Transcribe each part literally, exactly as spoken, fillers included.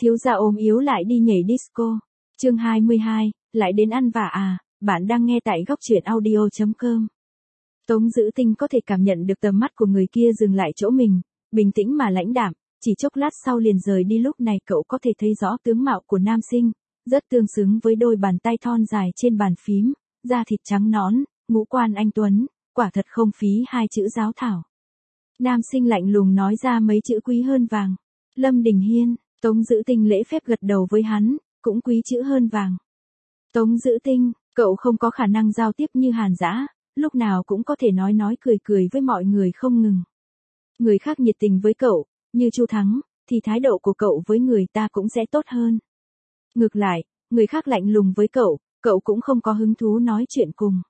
Thiếu gia ốm yếu lại đi nhảy disco. Chương hai mươi hai, lại đến ăn vạ à, bạn đang nghe tại góc truyện audio chấm com. Tống Dữ Tinh có thể cảm nhận được tầm mắt của người kia dừng lại chỗ mình, bình tĩnh mà lãnh đạm, chỉ chốc lát sau liền rời đi. Lúc này cậu có thể thấy rõ tướng mạo của nam sinh, rất tương xứng với đôi bàn tay thon dài trên bàn phím, da thịt trắng nõn, ngũ quan anh tuấn, quả thật không phí hai chữ giáo thảo. Nam sinh lạnh lùng nói ra mấy chữ quý hơn vàng. Lâm Đình Hiên. Tống Dữ Tinh lễ phép gật đầu với hắn, cũng quý chữ hơn vàng. Tống Dữ Tinh, cậu không có khả năng giao tiếp như Hàn Dã, lúc nào cũng có thể nói nói cười cười với mọi người không ngừng. Người khác nhiệt tình với cậu, như Chu Thắng, thì thái độ của cậu với người ta cũng sẽ tốt hơn. Ngược lại, người khác lạnh lùng với cậu, cậu cũng không có hứng thú nói chuyện cùng.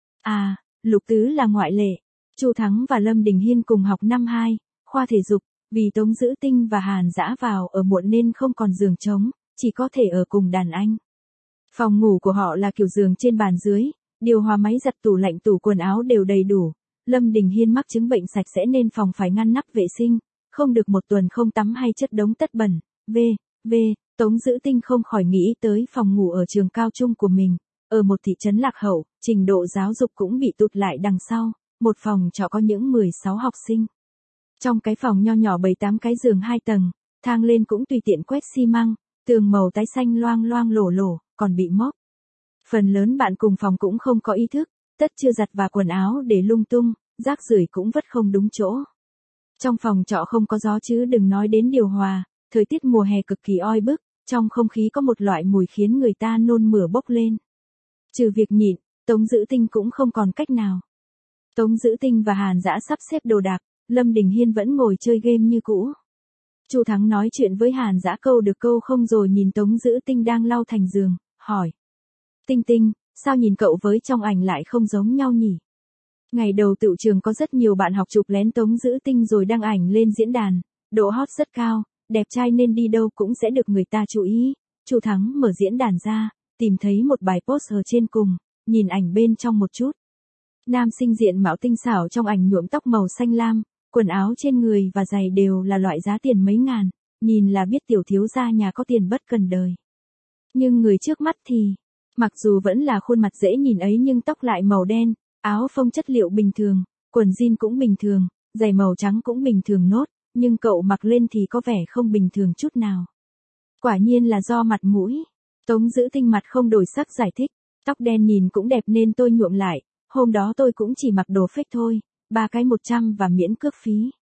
À, Lục Tứ là ngoại lệ. Chu Thắng và Lâm Đình Hiên cùng học năm hai, khoa thể dục. Vì Tống Dữ Tinh và Hàn Dã vào ở muộn nên không còn giường trống, chỉ có thể ở cùng đàn anh. Phòng ngủ của họ là kiểu giường trên bàn dưới, điều hòa máy giặt tủ lạnh tủ quần áo đều đầy đủ. Lâm Đình Hiên mắc chứng bệnh sạch sẽ nên phòng phải ngăn nắp vệ sinh, không được một tuần không tắm hay chất đống tất bẩn. V. V. Tống Dữ Tinh không khỏi nghĩ tới phòng ngủ ở trường cao trung của mình, ở một thị trấn lạc hậu, trình độ giáo dục cũng bị tụt lại đằng sau, một phòng trọ có những mười sáu học sinh. Trong cái phòng nho nhỏ bảy tám cái giường hai tầng, thang lên cũng tùy tiện quét xi măng, tường màu tái xanh loang loang lổ lổ, còn bị mốc. Phần lớn bạn cùng phòng cũng không có ý thức, tất chưa giặt và quần áo để lung tung, rác rưởi cũng vứt không đúng chỗ. Trong phòng trọ không có gió chứ đừng nói đến điều hòa, thời tiết mùa hè cực kỳ oi bức, trong không khí có một loại mùi khiến người ta nôn mửa bốc lên. Trừ việc nhịn, Tống Dữ Tinh cũng không còn cách nào. Tống Dữ Tinh và Hàn Dã sắp xếp đồ đạc. Lâm Đình Hiên vẫn ngồi chơi game như cũ. Chu Thắng nói chuyện với Hàn Dã câu được câu không rồi nhìn Tống Dữ Tinh đang lau thành giường, hỏi. Tinh Tinh, sao nhìn cậu với trong ảnh lại không giống nhau nhỉ? Ngày đầu tựu trường có rất nhiều bạn học chụp lén Tống Dữ Tinh rồi đăng ảnh lên diễn đàn, độ hot rất cao, đẹp trai nên đi đâu cũng sẽ được người ta chú ý. Chu Thắng mở diễn đàn ra, tìm thấy một bài post ở trên cùng, nhìn ảnh bên trong một chút. Nam sinh diện mạo tinh xảo trong ảnh nhuộm tóc màu xanh lam. Quần áo trên người và giày đều là loại giá tiền mấy ngàn, nhìn là biết tiểu thiếu gia nhà có tiền bất cần đời. Nhưng người trước mắt thì, mặc dù vẫn là khuôn mặt dễ nhìn ấy nhưng tóc lại màu đen, áo phông chất liệu bình thường, quần jean cũng bình thường, giày màu trắng cũng bình thường nốt, nhưng cậu mặc lên thì có vẻ không bình thường chút nào. Quả nhiên là do mặt mũi. Tống Dữ Tinh mặt không đổi sắc giải thích, tóc đen nhìn cũng đẹp nên tôi nhuộm lại, hôm đó tôi cũng chỉ mặc đồ fake thôi. Ba cái một trăm và miễn cước phí.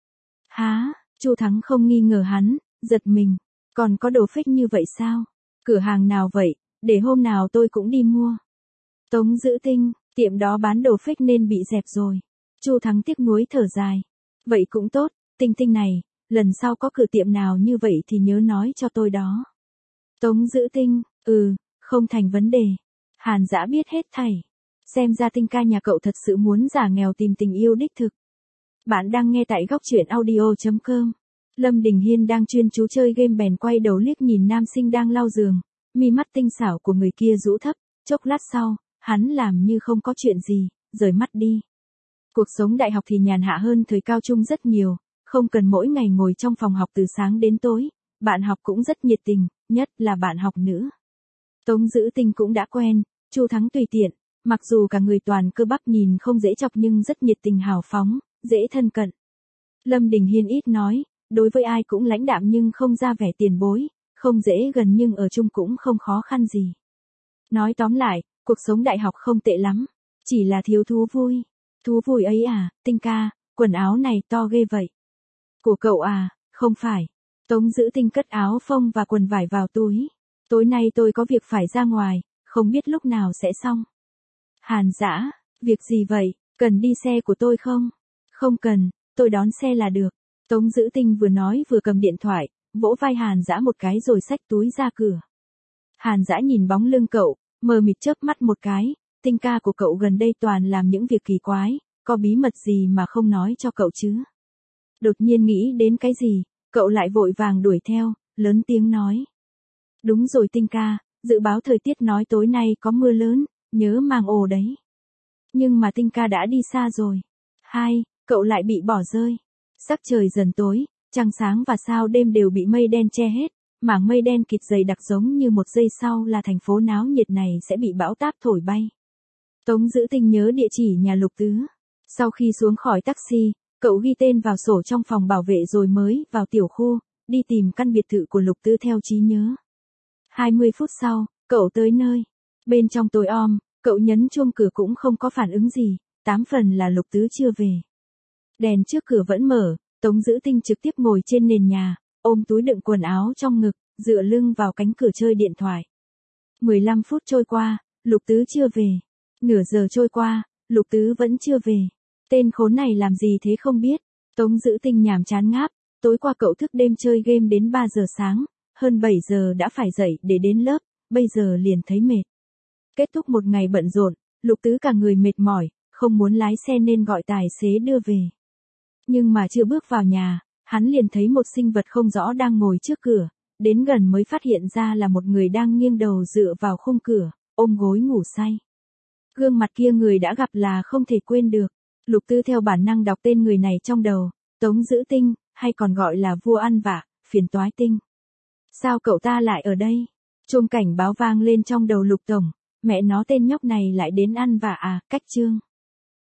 Há, Chu Thắng không nghi ngờ hắn, giật mình. Còn có đồ fake như vậy sao? Cửa hàng nào vậy, để hôm nào tôi cũng đi mua. Tống Dữ Tinh, tiệm đó bán đồ fake nên bị dẹp rồi. Chu Thắng tiếc nuối thở dài. Vậy cũng tốt, Tinh Tinh này, lần sau có cửa tiệm nào như vậy thì nhớ nói cho tôi đó. Tống Dữ Tinh, ừ, không thành vấn đề. Hàn Dã biết hết thảy. Xem ra Tinh ca nhà cậu thật sự muốn giả nghèo tìm tình yêu đích thực. Bạn đang nghe tại góc truyện audio chấm com. Lâm Đình Hiên đang chuyên chú chơi game bèn quay đầu liếc nhìn nam sinh đang lau giường, mi mắt tinh xảo của người kia rũ thấp, chốc lát sau, hắn làm như không có chuyện gì, rời mắt đi. Cuộc sống đại học thì nhàn hạ hơn thời cao trung rất nhiều, không cần mỗi ngày ngồi trong phòng học từ sáng đến tối, bạn học cũng rất nhiệt tình, nhất là bạn học nữ. Tống Dữ Tinh cũng đã quen, Chu Thắng tùy tiện. Mặc dù cả người toàn cơ bắp nhìn không dễ chọc nhưng rất nhiệt tình hào phóng, dễ thân cận. Lâm Đình Hiên ít nói, đối với ai cũng lãnh đạm nhưng không ra vẻ tiền bối, không dễ gần nhưng ở chung cũng không khó khăn gì. Nói tóm lại, cuộc sống đại học không tệ lắm, chỉ là thiếu thú vui. Thú vui ấy à, Tinh ca, quần áo này to ghê vậy. Của cậu à, không phải. Tống Dữ Tinh cất áo phông và quần vải vào túi. Tối nay tôi có việc phải ra ngoài, không biết lúc nào sẽ xong. Hàn Dã, việc gì vậy, cần đi xe của tôi không? Không cần, tôi đón xe là được. Tống Dữ Tinh vừa nói vừa cầm điện thoại, vỗ vai Hàn Dã một cái rồi xách túi ra cửa. Hàn Dã nhìn bóng lưng cậu, mờ mịt chớp mắt một cái, Tinh ca của cậu gần đây toàn làm những việc kỳ quái, có bí mật gì mà không nói cho cậu chứ? Đột nhiên nghĩ đến cái gì, cậu lại vội vàng đuổi theo, lớn tiếng nói. Đúng rồi Tinh ca, dự báo thời tiết nói tối nay có mưa lớn. Nhớ mang ồ đấy. Nhưng mà Tinh ca đã đi xa rồi. Hai, cậu lại bị bỏ rơi. Sắc trời dần tối, trăng sáng và sao đêm đều bị mây đen che hết, mảng mây đen kịt dày đặc giống như một giây sau là thành phố náo nhiệt này sẽ bị bão táp thổi bay. Tống Dữ Tinh nhớ địa chỉ nhà Lục Tứ. Sau khi xuống khỏi taxi, cậu ghi tên vào sổ trong phòng bảo vệ rồi mới vào tiểu khu, đi tìm căn biệt thự của Lục Tứ theo trí nhớ. hai mươi phút sau, cậu tới nơi. Bên trong tối om, cậu nhấn chuông cửa cũng không có phản ứng gì, tám phần là Lục Tứ chưa về. Đèn trước cửa vẫn mở, Tống Dữ Tinh trực tiếp ngồi trên nền nhà, ôm túi đựng quần áo trong ngực, dựa lưng vào cánh cửa chơi điện thoại. mười lăm phút trôi qua, Lục Tứ chưa về. Nửa giờ trôi qua, Lục Tứ vẫn chưa về. Tên khốn này làm gì thế không biết. Tống Dữ Tinh nhàm chán ngáp, tối qua cậu thức đêm chơi game đến ba giờ sáng, hơn bảy giờ đã phải dậy để đến lớp, bây giờ liền thấy mệt. Kết thúc một ngày bận rộn, Lục Tứ cả người mệt mỏi, không muốn lái xe nên gọi tài xế đưa về. Nhưng mà chưa bước vào nhà, hắn liền thấy một sinh vật không rõ đang ngồi trước cửa, đến gần mới phát hiện ra là một người đang nghiêng đầu dựa vào khung cửa, ôm gối ngủ say. Gương mặt kia người đã gặp là không thể quên được. Lục Tứ theo bản năng đọc tên người này trong đầu, Tống Dữ Tinh, hay còn gọi là vua ăn vạ, phiền toái tinh. Sao cậu ta lại ở đây? Chuông cảnh báo vang lên trong đầu Lục Tổng, mẹ nó tên nhóc này lại đến ăn vạ à, cách chương.